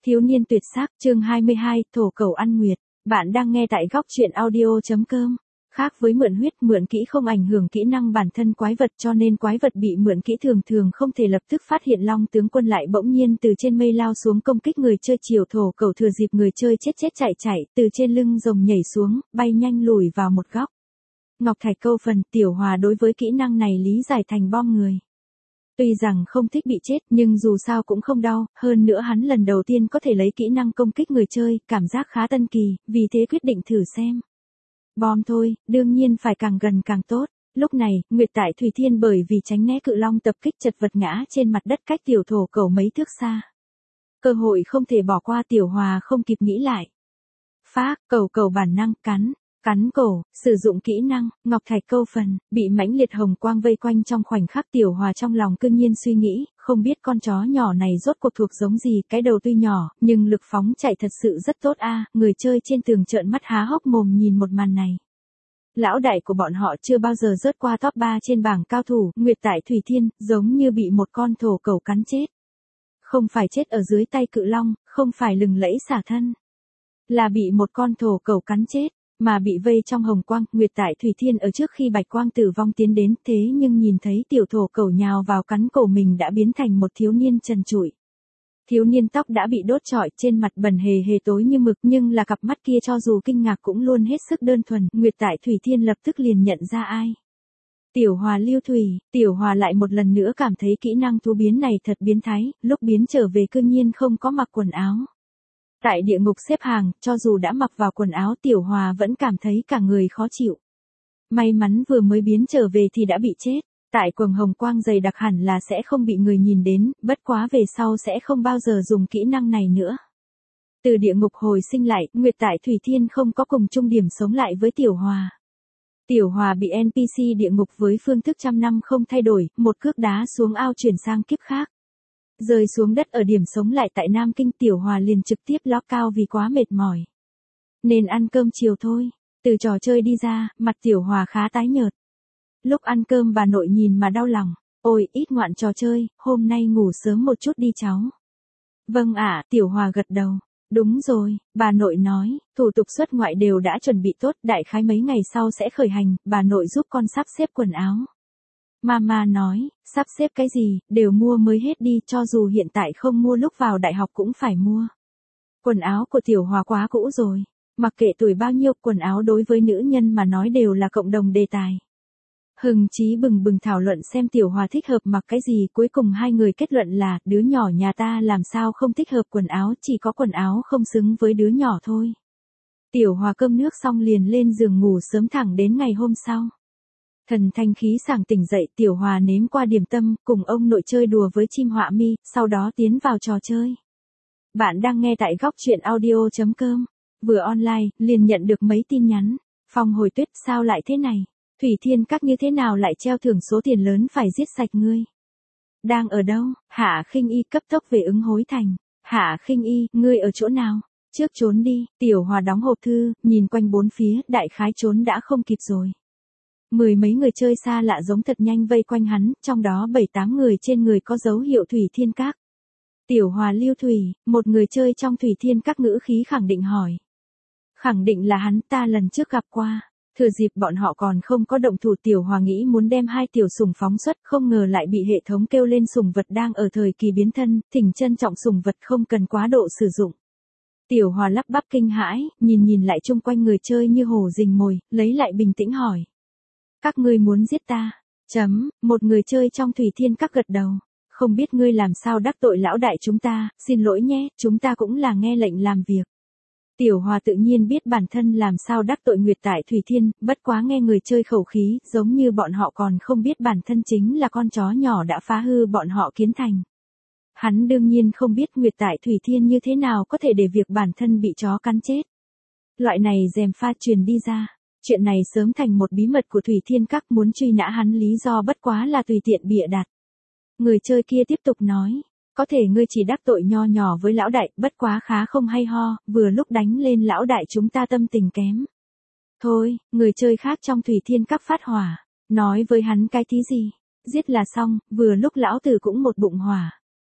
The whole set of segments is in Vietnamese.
Thiếu niên tuyệt sắc, chương 22, thổ cẩu ăn nguyệt. Bạn đang nghe tại góc truyện audio.com. Khác với mượn huyết, mượn kỹ không ảnh hưởng kỹ năng bản thân quái vật, cho nên quái vật bị mượn kỹ thường thường không thể lập tức phát hiện. Long tướng quân lại bỗng nhiên từ trên mây lao xuống công kích người chơi. Chiều thổ cẩu thừa dịp người chơi chết chạy, từ trên lưng rồng nhảy xuống, bay nhanh lùi vào một góc. Ngọc Thạch câu phần, Tiểu Hòa đối với kỹ năng này lý giải thành bom người. Tuy rằng không thích bị chết nhưng dù sao cũng không đau, hơn nữa hắn lần đầu tiên có thể lấy kỹ năng công kích người chơi, cảm giác khá tân kỳ, vì thế quyết định thử xem. Bom thôi, đương nhiên phải càng gần càng tốt. Lúc này, Nguyệt tại Thủy Thiên bởi vì tránh né cự long tập kích chật vật ngã trên mặt đất cách tiểu thổ cẩu mấy thước xa. Cơ hội không thể bỏ qua, Tiểu Hòa không kịp nghĩ lại. Phác, cẩu bản năng cắn cổ, sử dụng kỹ năng, Ngọc Thạch câu phần, bị mãnh liệt hồng quang vây quanh trong khoảnh khắc. Tiểu Hòa trong lòng cương nhiên suy nghĩ, không biết con chó nhỏ này rốt cuộc thuộc giống gì, cái đầu tuy nhỏ, nhưng lực phóng chạy thật sự rất tốt a. Người chơi trên tường trợn mắt há hốc mồm nhìn một màn này. Lão đại của bọn họ chưa bao giờ rớt qua top 3 trên bảng cao thủ, Nguyệt tại Thủy Thiên, giống như bị một con thổ cẩu cắn chết. Không phải chết ở dưới tay cự long, không phải lừng lẫy xả thân, là bị một con thổ cẩu cắn chết. Mà bị vây trong hồng quang, Nguyệt tại Thủy Thiên ở trước khi bạch quang tử vong tiến đến, thế nhưng nhìn thấy tiểu thổ cẩu nhào vào cắn cổ mình đã biến thành một thiếu niên trần trụi. Thiếu niên tóc đã bị đốt trọi, trên mặt bẩn hề hề tối như mực, nhưng là cặp mắt kia cho dù kinh ngạc cũng luôn hết sức đơn thuần. Nguyệt tại Thủy Thiên lập tức liền nhận ra ai. Tiểu Hòa Lưu Thủy. Tiểu Hòa lại một lần nữa cảm thấy kỹ năng thú biến này thật biến thái, lúc biến trở về cương nhiên không có mặc quần áo. Tại địa ngục xếp hàng, cho dù đã mặc vào quần áo, Tiểu Hòa vẫn cảm thấy cả người khó chịu. May mắn vừa mới biến trở về thì đã bị chết. Tại quầng hồng quang dày đặc hẳn là sẽ không bị người nhìn đến, bất quá về sau sẽ không bao giờ dùng kỹ năng này nữa. Từ địa ngục hồi sinh lại, Nguyệt tại Thủy Thiên không có cùng chung điểm sống lại với Tiểu Hòa. Tiểu Hòa bị NPC địa ngục với phương thức trăm năm không thay đổi, một cước đá xuống ao chuyển sang kiếp khác. Rơi xuống đất ở điểm sống lại tại Nam Kinh. Tiểu Hòa liền trực tiếp ló cao vì quá mệt mỏi. Nên ăn cơm chiều thôi. Từ trò chơi đi ra, mặt Tiểu Hòa khá tái nhợt. Lúc ăn cơm bà nội nhìn mà đau lòng. Ôi, ít ngoạn trò chơi, hôm nay ngủ sớm một chút đi cháu. Vâng ạ, Tiểu Hòa gật đầu. Đúng rồi, bà nội nói, thủ tục xuất ngoại đều đã chuẩn bị tốt, đại khái mấy ngày sau sẽ khởi hành, bà nội giúp con sắp xếp quần áo. Mama nói, sắp xếp cái gì, đều mua mới hết đi, cho dù hiện tại không mua lúc vào đại học cũng phải mua. Quần áo của Tiểu Hòa quá cũ rồi. Mặc kệ tuổi bao nhiêu, quần áo đối với nữ nhân mà nói đều là cộng đồng đề tài. Hưng chí bừng bừng thảo luận xem Tiểu Hòa thích hợp mặc cái gì, cuối cùng hai người kết luận là, đứa nhỏ nhà ta làm sao không thích hợp quần áo, chỉ có quần áo không xứng với đứa nhỏ thôi. Tiểu Hòa cơm nước xong liền lên giường ngủ sớm thẳng đến ngày hôm sau. Thần thanh khí sảng tỉnh dậy, Tiểu Hòa nếm qua điểm tâm, cùng ông nội chơi đùa với chim họa mi, sau đó tiến vào trò chơi. Bạn đang nghe tại góc truyện audio.com. Vừa online, liền nhận được mấy tin nhắn. Phong Hồi Tuyết, sao lại thế này? Thủy Thiên Các như thế nào lại treo thưởng số tiền lớn phải giết sạch ngươi? Đang ở đâu? Hạ Khinh Y cấp tốc về Ứng Hối Thành. Hạ Khinh Y, ngươi ở chỗ nào? Trước trốn đi. Tiểu Hòa đóng hộp thư, nhìn quanh bốn phía, đại khái trốn đã không kịp rồi. Mười mấy người chơi xa lạ giống thật nhanh vây quanh hắn, trong đó 7-8 người trên người có dấu hiệu Thủy Thiên Các. Tiểu Hòa Lưu Thủy, một người chơi trong Thủy Thiên Các ngữ khí khẳng định hỏi. Khẳng định là hắn, ta lần trước gặp qua. Thừa dịp bọn họ còn không có động thủ, Tiểu Hòa nghĩ muốn đem hai tiểu sủng phóng xuất, không ngờ lại bị hệ thống kêu lên sủng vật đang ở thời kỳ biến thân, thỉnh trân trọng sủng vật không cần quá độ sử dụng. Tiểu Hòa lắp bắp kinh hãi, nhìn lại chung quanh người chơi như hổ rình mồi, lấy lại bình tĩnh hỏi. Các ngươi muốn giết ta? Một người chơi trong Thủy Thiên Các gật đầu. Không biết ngươi làm sao đắc tội lão đại chúng ta, xin lỗi nhé, chúng ta cũng là nghe lệnh làm việc. Tiểu Hòa tự nhiên biết bản thân làm sao đắc tội Nguyệt tại Thủy Thiên, bất quá nghe người chơi khẩu khí, giống như bọn họ còn không biết bản thân chính là con chó nhỏ đã phá hư bọn họ kiến thành. Hắn đương nhiên không biết Nguyệt tại Thủy Thiên như thế nào có thể để việc bản thân bị chó cắn chết. Loại này gièm pha truyền đi ra. Chuyện này sớm thành một bí mật của Thủy Thiên Các, muốn truy nã hắn lý do bất quá là tùy tiện bịa đặt. Người chơi kia tiếp tục nói, có thể ngươi chỉ đắc tội nho nhỏ với lão đại, bất quá khá không hay ho, vừa lúc đánh lên lão đại chúng ta tâm tình kém. Thôi, người chơi khác trong Thủy Thiên Các phát hỏa, nói với hắn cái tí gì, giết là xong, vừa lúc lão tử cũng một bụng hỏa.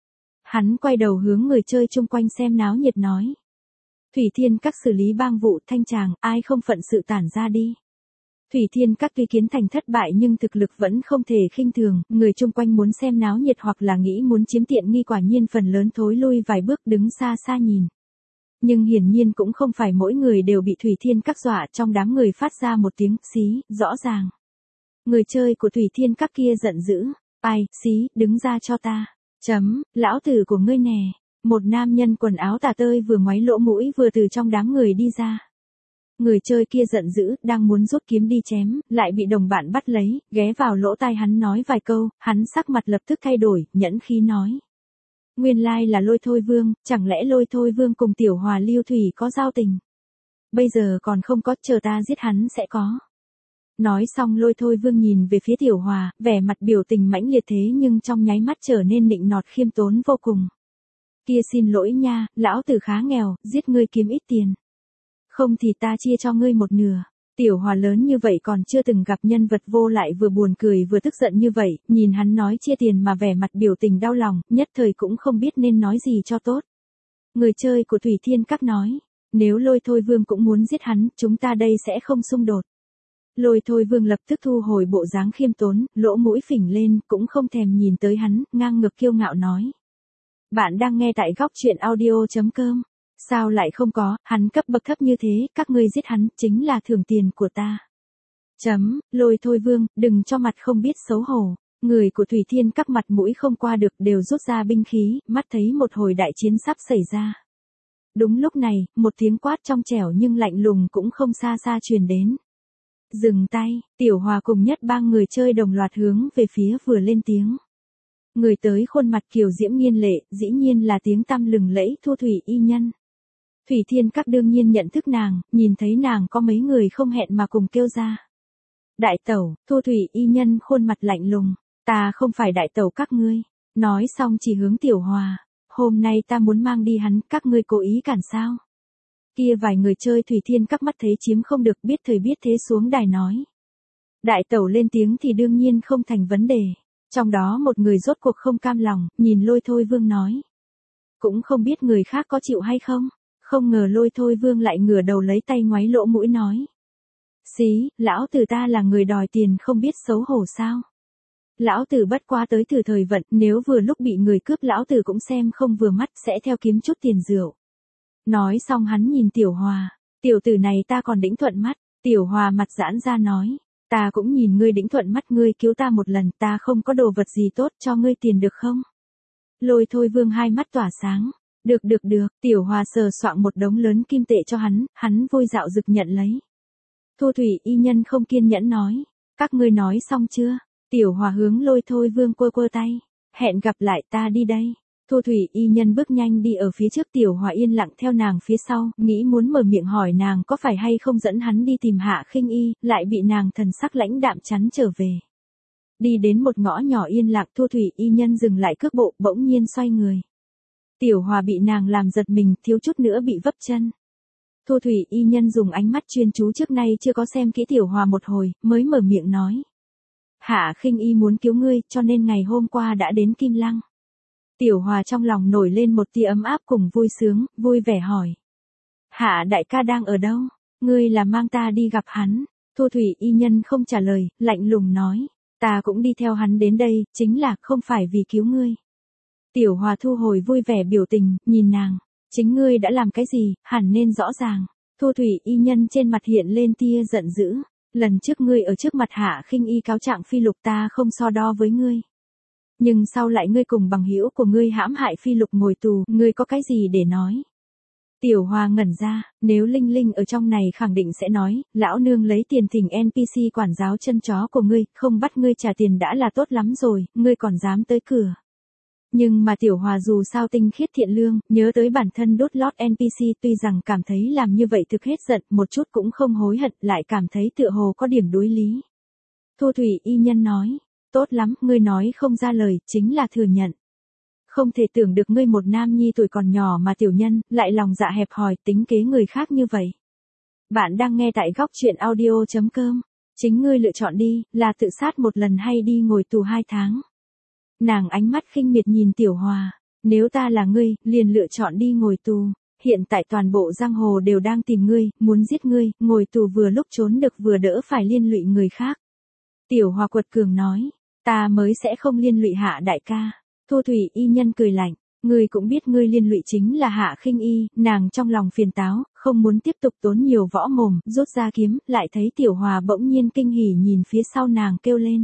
Hắn quay đầu hướng người chơi chung quanh xem náo nhiệt nói. Thủy Thiên Các xử lý bang vụ thanh tràng, ai không phận sự tản ra đi. Thủy Thiên Các tuy kiến thành thất bại nhưng thực lực vẫn không thể khinh thường, người chung quanh muốn xem náo nhiệt hoặc là nghĩ muốn chiếm tiện nghi quả nhiên phần lớn thối lui vài bước đứng xa xa nhìn. Nhưng hiển nhiên cũng không phải mỗi người đều bị Thủy Thiên Các dọa, trong đám người phát ra một tiếng xí, rõ ràng. Người chơi của Thủy Thiên Các kia giận dữ, ai, xí, đứng ra cho ta. Lão tử của ngươi nè. Một nam nhân quần áo tả tơi vừa ngoáy lỗ mũi vừa từ trong đám người đi ra. Người chơi kia giận dữ, đang muốn rút kiếm đi chém, lại bị đồng bạn bắt lấy, ghé vào lỗ tai hắn nói vài câu, hắn sắc mặt lập tức thay đổi, nhẫn khí nói. Nguyên lai là Lôi Thôi Vương, chẳng lẽ Lôi Thôi Vương cùng Tiểu Hòa Lưu Thủy có giao tình? Bây giờ còn không có, chờ ta giết hắn sẽ có. Nói xong Lôi Thôi Vương nhìn về phía Tiểu Hòa, vẻ mặt biểu tình mãnh liệt thế nhưng trong nháy mắt trở nên nịnh nọt khiêm tốn vô cùng. Kia xin lỗi nha, lão tử khá nghèo, giết ngươi kiếm ít tiền. Không thì ta chia cho ngươi một nửa. Tiểu Hòa lớn như vậy còn chưa từng gặp nhân vật vô lại vừa buồn cười vừa tức giận như vậy, nhìn hắn nói chia tiền mà vẻ mặt biểu tình đau lòng, nhất thời cũng không biết nên nói gì cho tốt. Người chơi của Thủy Thiên Các nói, nếu Lôi Thôi Vương cũng muốn giết hắn, chúng ta đây sẽ không xung đột. Lôi Thôi Vương lập tức thu hồi bộ dáng khiêm tốn, lỗ mũi phình lên, cũng không thèm nhìn tới hắn, ngang ngược kiêu ngạo nói. Bạn đang nghe tại góc truyện audio.com. Sao lại không có, hắn cấp bậc thấp như thế, các ngươi giết hắn, chính là thưởng tiền của ta. Lôi Thôi Vương, đừng cho mặt không biết xấu hổ. Người của Thủy Thiên Các mặt mũi không qua được đều rút ra binh khí, mắt thấy một hồi đại chiến sắp xảy ra. Đúng lúc này, một tiếng quát trong trẻo nhưng lạnh lùng cũng không xa xa truyền đến. Dừng tay, Tiểu Hòa cùng nhất ba người chơi đồng loạt hướng về phía vừa lên tiếng. Người tới khuôn mặt kiều diễm nghiên lệ, dĩ nhiên là tiếng tăm lừng lẫy Thu Thủy y nhân. Thủy Thiên Các đương nhiên nhận thức nàng, nhìn thấy nàng có mấy người không hẹn mà cùng kêu ra. Đại tẩu, Thu Thủy y nhân khuôn mặt lạnh lùng, ta không phải đại tẩu các ngươi. Nói xong chỉ hướng Tiểu Hòa, hôm nay ta muốn mang đi hắn, các ngươi cố ý cản sao? Kia vài người chơi Thủy Thiên Các mắt thấy chiếm không được biết thời biết thế xuống đài nói. Đại tẩu lên tiếng thì đương nhiên không thành vấn đề. Trong đó một người rốt cuộc không cam lòng, nhìn Lôi Thôi Vương nói. Cũng không biết người khác có chịu hay không, không ngờ Lôi Thôi Vương lại ngửa đầu lấy tay ngoáy lỗ mũi nói. Xí, lão tử ta là người đòi tiền không biết xấu hổ sao. Lão tử bất quá tới từ thời vận, nếu vừa lúc bị người cướp lão tử cũng xem không vừa mắt sẽ theo kiếm chút tiền rượu. Nói xong hắn nhìn Tiểu Hòa, tiểu tử này ta còn đĩnh thuận mắt, Tiểu Hòa mặt giãn ra nói. Ta cũng nhìn ngươi đĩnh thuận mắt, ngươi cứu ta một lần, ta không có đồ vật gì tốt cho ngươi tiền được không? Lôi Thôi Vương hai mắt tỏa sáng. Được, Tiểu Hòa sờ soạng một đống lớn kim tệ cho hắn vui dạo dực nhận lấy. Thu Thủy y nhân không kiên nhẫn nói. Các ngươi nói xong chưa? Tiểu Hòa hướng Lôi Thôi Vương quơ tay. Hẹn gặp lại, ta đi đây. Thu Thủy y nhân bước nhanh đi ở phía trước, Tiểu Hòa yên lặng theo nàng phía sau, nghĩ muốn mở miệng hỏi nàng có phải hay không dẫn hắn đi tìm Hạ Khinh Y, lại bị nàng thần sắc lãnh đạm chắn trở về. Đi đến một ngõ nhỏ yên lặng, Thu Thủy y nhân dừng lại cước bộ, bỗng nhiên xoay người. Tiểu Hòa bị nàng làm giật mình, thiếu chút nữa bị vấp chân. Thu Thủy y nhân dùng ánh mắt chuyên chú trước nay chưa có xem kỹ Tiểu Hòa một hồi, mới mở miệng nói. Hạ Khinh Y muốn cứu ngươi, cho nên ngày hôm qua đã đến Kim Lăng. Tiểu Hòa trong lòng nổi lên một tia ấm áp cùng vui sướng, vui vẻ hỏi. Hạ đại ca đang ở đâu? Ngươi là mang ta đi gặp hắn. Thu Thủy y nhân không trả lời, lạnh lùng nói. Ta cũng đi theo hắn đến đây, chính là không phải vì cứu ngươi. Tiểu Hòa thu hồi vui vẻ biểu tình, nhìn nàng. Chính ngươi đã làm cái gì, hẳn nên rõ ràng. Thu Thủy y nhân trên mặt hiện lên tia giận dữ. Lần trước ngươi ở trước mặt Hạ Khinh Y cáo trạng Phi Lục ta không so đo với ngươi. Nhưng sau lại ngươi cùng bằng hữu của ngươi hãm hại Phi Lục ngồi tù, ngươi có cái gì để nói? Tiểu Hòa ngẩn ra, nếu Linh Linh ở trong này khẳng định sẽ nói, lão nương lấy tiền thỉnh NPC quản giáo chân chó của ngươi, không bắt ngươi trả tiền đã là tốt lắm rồi, ngươi còn dám tới cửa. Nhưng mà Tiểu Hòa dù sao tinh khiết thiện lương, nhớ tới bản thân đốt lót NPC tuy rằng cảm thấy làm như vậy thực hết giận, một chút cũng không hối hận, lại cảm thấy tựa hồ có điểm đối lý. Thu Thủy y nhân nói, tốt lắm, ngươi nói không ra lời, chính là thừa nhận. Không thể tưởng được ngươi một nam nhi tuổi còn nhỏ mà tiểu nhân, lại lòng dạ hẹp hòi, tính kế người khác như vậy. Bạn đang nghe tại góc truyện audio.com. Chính ngươi lựa chọn đi, là tự sát một lần hay đi ngồi tù 2 tháng. Nàng ánh mắt khinh miệt nhìn Tiểu Hòa. Nếu ta là ngươi, liền lựa chọn đi ngồi tù. Hiện tại toàn bộ giang hồ đều đang tìm ngươi, muốn giết ngươi, ngồi tù vừa lúc trốn được vừa đỡ phải liên lụy người khác. Tiểu Hòa quật cường nói, ta mới sẽ không liên lụy Hạ đại ca. Thu Thủy y nhân cười lạnh, ngươi cũng biết ngươi liên lụy chính là Hạ Khinh Y, nàng trong lòng phiền táo, không muốn tiếp tục tốn nhiều võ mồm, rút ra kiếm, lại thấy Tiểu Hòa bỗng nhiên kinh hỉ nhìn phía sau nàng kêu lên.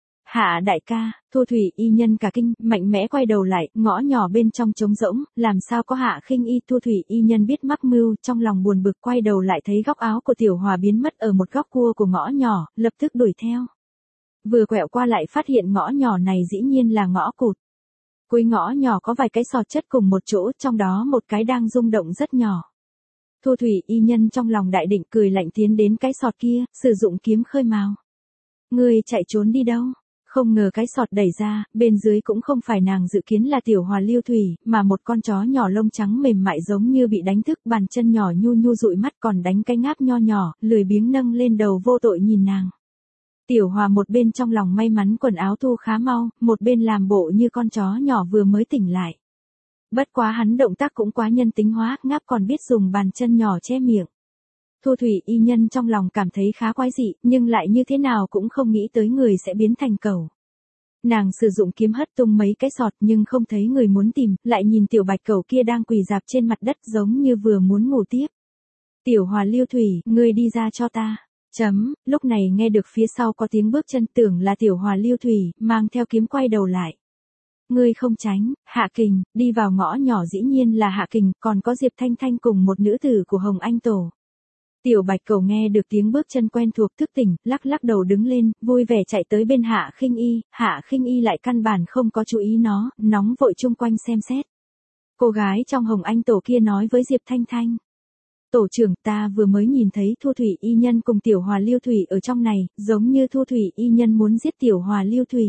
Hạ đại ca, Thu Thủy y nhân cả kinh, mạnh mẽ quay đầu lại, ngõ nhỏ bên trong trống rỗng, làm sao có Hạ Khinh Y. Thu Thủy y nhân biết mắc mưu, trong lòng buồn bực quay đầu lại thấy góc áo của Tiểu Hòa biến mất ở một góc cua của ngõ nhỏ, lập tức đuổi theo. Vừa quẹo qua lại phát hiện ngõ nhỏ này dĩ nhiên là ngõ cụt. Cuối ngõ nhỏ có vài cái sọt chất cùng một chỗ, trong đó một cái đang rung động rất nhỏ. Thu Thủy y nhân trong lòng đại định cười lạnh tiến đến cái sọt kia, sử dụng kiếm khơi mào. Ngươi chạy trốn đi đâu? Không ngờ cái sọt đẩy ra, bên dưới cũng không phải nàng dự kiến là Tiểu Hòa Lưu Thủy, mà một con chó nhỏ lông trắng mềm mại giống như bị đánh thức, bàn chân nhỏ nhu nhu dụi mắt còn đánh cái ngáp nho nhỏ, lười biếng nâng lên đầu vô tội nhìn nàng. Tiểu Hòa một bên trong lòng may mắn quần áo thu khá mau, một bên làm bộ như con chó nhỏ vừa mới tỉnh lại. Bất quá hắn động tác cũng quá nhân tính hóa, ngáp còn biết dùng bàn chân nhỏ che miệng. Thu Thủy y nhân trong lòng cảm thấy khá quái dị, nhưng lại như thế nào cũng không nghĩ tới người sẽ biến thành cẩu. Nàng sử dụng kiếm hất tung mấy cái sọt nhưng không thấy người muốn tìm, lại nhìn tiểu bạch cẩu kia đang quỳ rạp trên mặt đất giống như vừa muốn ngủ tiếp. Tiểu Hòa Lưu Thủy, ngươi đi ra cho ta. Lúc này nghe được phía sau có tiếng bước chân, tưởng là Tiểu Hòa Lưu Thủy, mang theo kiếm quay đầu lại. Ngươi không tránh, Hạ Kình, đi vào ngõ nhỏ dĩ nhiên là Hạ Kình, còn có Diệp Thanh Thanh cùng một nữ tử của Hồng Anh Tổ. Tiểu bạch cẩu nghe được tiếng bước chân quen thuộc thức tỉnh, lắc lắc đầu đứng lên, vui vẻ chạy tới bên Hạ Khinh Y, Hạ Khinh Y lại căn bản không có chú ý nó, nóng vội chung quanh xem xét. Cô gái trong Hồng Anh Tổ kia nói với Diệp Thanh Thanh. Tổ trưởng, ta vừa mới nhìn thấy Thu Thủy y nhân cùng Tiểu Hòa Lưu Thủy ở trong này, giống như Thu Thủy y nhân muốn giết Tiểu Hòa Lưu Thủy.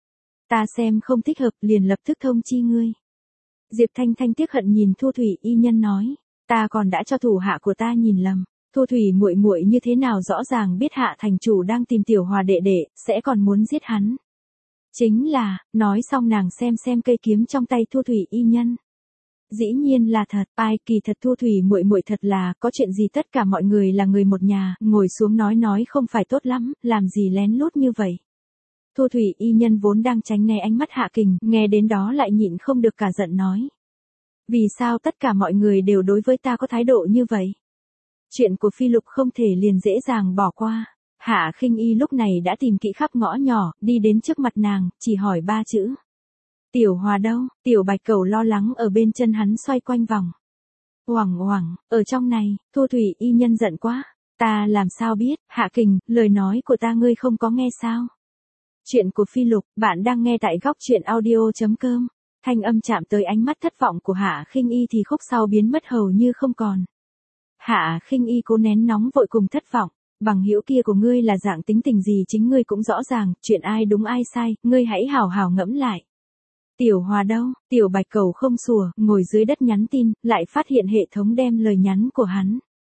Ta xem không thích hợp liền lập tức thông chi ngươi. Diệp Thanh Thanh tiếc hận nhìn Thu Thủy y nhân nói, ta còn đã cho thủ hạ của ta nhìn lầm. Thu Thủy muội muội như thế nào rõ ràng biết Hạ thành chủ đang tìm Tiểu Hòa đệ đệ, sẽ còn muốn giết hắn. Chính là, nói xong nàng xem cây kiếm trong tay Thu Thủy y nhân. Dĩ nhiên là thật, ai kỳ thật Thu Thủy muội muội thật là, có chuyện gì tất cả mọi người là người một nhà, ngồi xuống nói không phải tốt lắm, làm gì lén lút như vậy. Thu Thủy y nhân vốn đang tránh né ánh mắt Hạ Kình, nghe đến đó lại nhịn không được cả giận nói. Vì sao tất cả mọi người đều đối với ta có thái độ như vậy? Chuyện của Phi Lục không thể liền dễ dàng bỏ qua. Hạ Khinh Y lúc này đã tìm kỹ khắp ngõ nhỏ, đi đến trước mặt nàng, chỉ hỏi 3 chữ. Tiểu Hòa đâu? Tiểu bạch cẩu lo lắng ở bên chân hắn xoay quanh vòng. Oảng, ở trong này, Thu Thủy y nhân giận quá. Ta làm sao biết, Hạ Kình, lời nói của ta ngươi không có nghe sao? Chuyện của Phi Lục, bạn đang nghe tại góc truyện audio.com. Thanh âm chạm tới ánh mắt thất vọng của Hạ Khinh Y thì khúc sau biến mất hầu như không còn. Hạ Khinh Y cố nén nóng vội cùng thất vọng. Bằng hữu kia của ngươi là dạng tính tình gì chính ngươi cũng rõ ràng, chuyện ai đúng ai sai, ngươi hãy hào hào ngẫm lại. Tiểu Hòa đâu? Tiểu bạch cẩu không sủa, ngồi dưới đất nhắn tin, lại phát hiện hệ thống đem lời nhắn của hắn.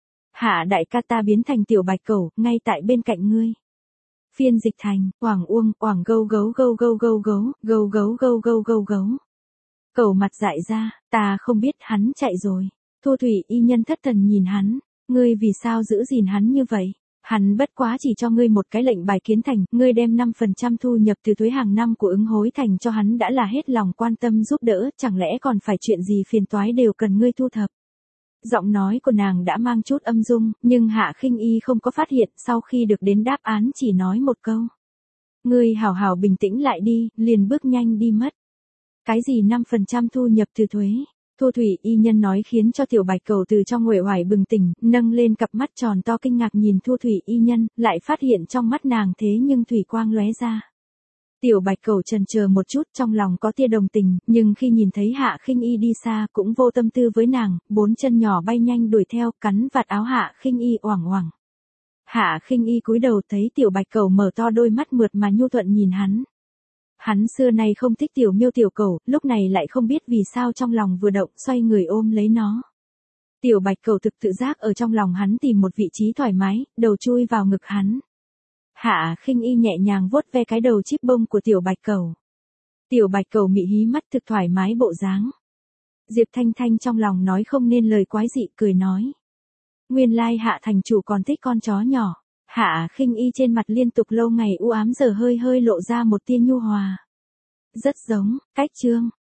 Hạ đại ca ta biến thành tiểu bạch cẩu, ngay tại bên cạnh ngươi. Phiên dịch thành, oảng uông, oảng gâu gấu gâu gâu gâu gấu, gâu gấu gâu gâu gâu gấu. Cẩu mặt dại ra, ta không biết hắn chạy rồi. Thu Thủy y nhân thất thần nhìn hắn, ngươi vì sao giữ gìn hắn như vậy? Hắn bất quá chỉ cho ngươi một cái lệnh bài kiến thành, ngươi đem 5% thu nhập từ thuế hàng năm của ứng hối thành cho hắn đã là hết lòng quan tâm giúp đỡ, chẳng lẽ còn phải chuyện gì phiền toái đều cần ngươi thu thập. Giọng nói của nàng đã mang chút âm dung, nhưng Hạ Khinh Y không có phát hiện, sau khi được đến đáp án chỉ nói một câu. Ngươi hảo hảo bình tĩnh lại đi, liền bước nhanh đi mất. Cái gì 5% thu nhập từ thuế? Thu Thủy y nhân nói khiến cho tiểu bạch cẩu từ trong uể oải bừng tỉnh, nâng lên cặp mắt tròn to kinh ngạc nhìn Thu Thủy y nhân, lại phát hiện trong mắt nàng thế nhưng thủy quang lóe ra. Tiểu bạch cẩu chần chờ một chút, trong lòng có tia đồng tình, nhưng khi nhìn thấy Hạ Khinh Y đi xa cũng vô tâm tư với nàng, 4 chân nhỏ bay nhanh đuổi theo, cắn vạt áo Hạ Khinh Y oảng oảng. Hạ Khinh Y cúi đầu thấy tiểu bạch cẩu mở to đôi mắt mượt mà nhu thuận nhìn hắn. Hắn xưa nay không thích tiểu miêu tiểu cẩu, lúc này lại không biết vì sao trong lòng vừa động xoay người ôm lấy nó. Tiểu bạch cẩu thực tự giác ở trong lòng hắn tìm một vị trí thoải mái, đầu chui vào ngực hắn. Hạ Khinh Y nhẹ nhàng vuốt ve cái đầu chip bông của tiểu bạch cẩu. Tiểu bạch cầu mị hí mắt thực thoải mái bộ dáng. Diệp Thanh Thanh trong lòng nói không nên lời quái dị, cười nói. Nguyên lai Hạ thành chủ còn thích con chó nhỏ. Hạ Khinh Y trên mặt liên tục lâu ngày u ám giờ hơi hơi lộ ra một tia nhu hòa. Rất giống, cách chương.